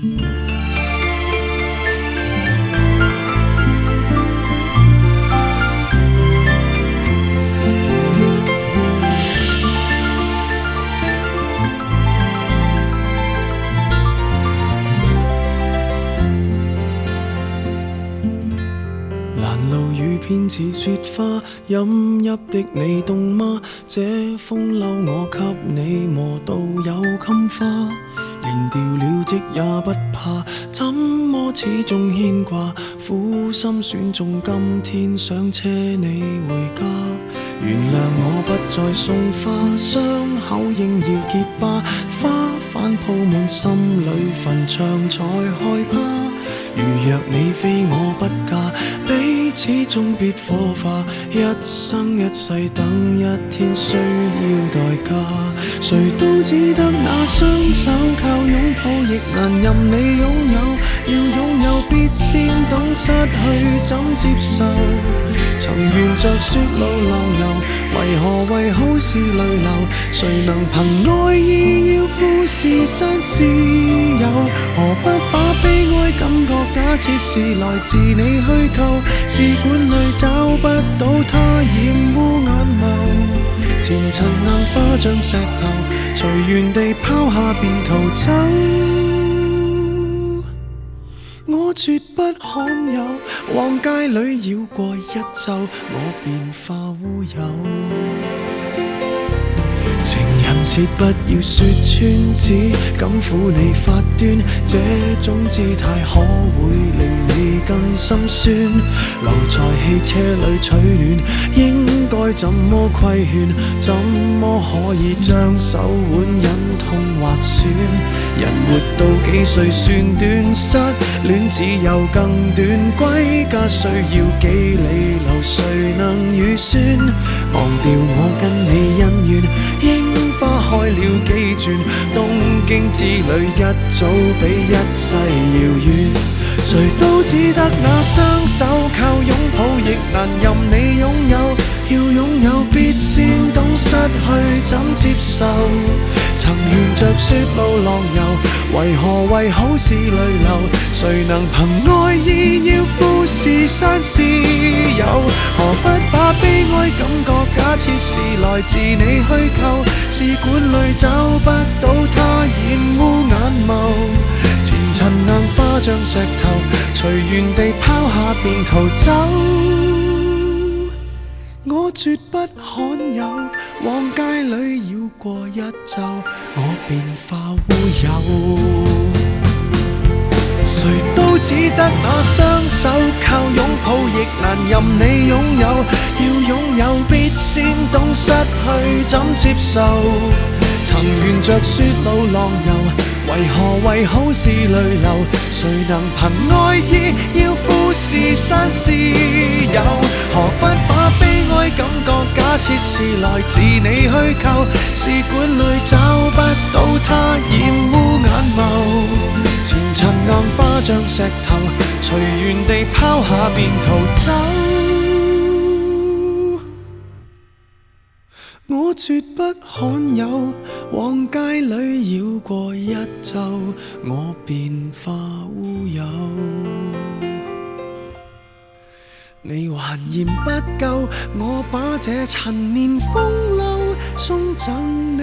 偏似雪花，饮泣的你冻嗎？這風褸我給你磨到有襟花，連掉了職也不怕，怎麼始終牽掛？苦心選中今天想車你回家，原諒我不再送花，傷口應要結疤，花瓣鋪滿心裏墳場才害怕。如若你非我不嫁，彼此終必火化，一生一世等一天需要代價。誰都只得那雙手靠擁抱，亦難任你擁有。要擁有必先懂失去怎接受。曾沿着雪路浪遊，為何為好事淚流？誰能憑愛意要富士山私有？何不把悲哀感覺假設是來自你虛構？試管裏找不到它，染污眼眸。前塵硬化像石頭，隨緣地拋下便逃走。我絕不罕有，往街裏繞過一晝，我便化烏有。情人節不要說穿，只敢撫你發端，這種姿態可會令你更心酸？留在汽車裏取暖，應該怎麼規勸？怎麼可以將手腕忍痛劃損？人活到幾歲算短？失戀只有更短，歸家需要幾里路，誰能預算？忘掉我跟你恩怨，櫻花開了幾轉，東京之旅一早比一世遙遠。誰都只得那雙手靠擁抱，亦難任你擁有。要擁有必先懂失去怎接受。曾沿着雪路浪遊，為何為好事淚流？誰能憑愛意要富士山私有？何不把悲哀感覺假設是來自你虛構？試管裏找不到它，染污眼眸。前塵硬化像石頭，隨緣地拋下便逃走。我絕不罕有，往街裏繞過一晝，我便化烏有。誰都只得那雙手靠擁抱，亦難任你擁有。要擁有必先懂失去怎接受。曾沿着雪路浪遊，為何為好事淚流？誰能憑愛意要富士山私有？何不把悲哀感覺假設是來自你虛構？試管裏找不到它，染污眼眸。前塵硬化像石頭，隨緣地拋下便逃走。我絕不罕有，往街裏繞過一晝，我便化烏有。你還嫌不夠，我把這陳年風褸送贈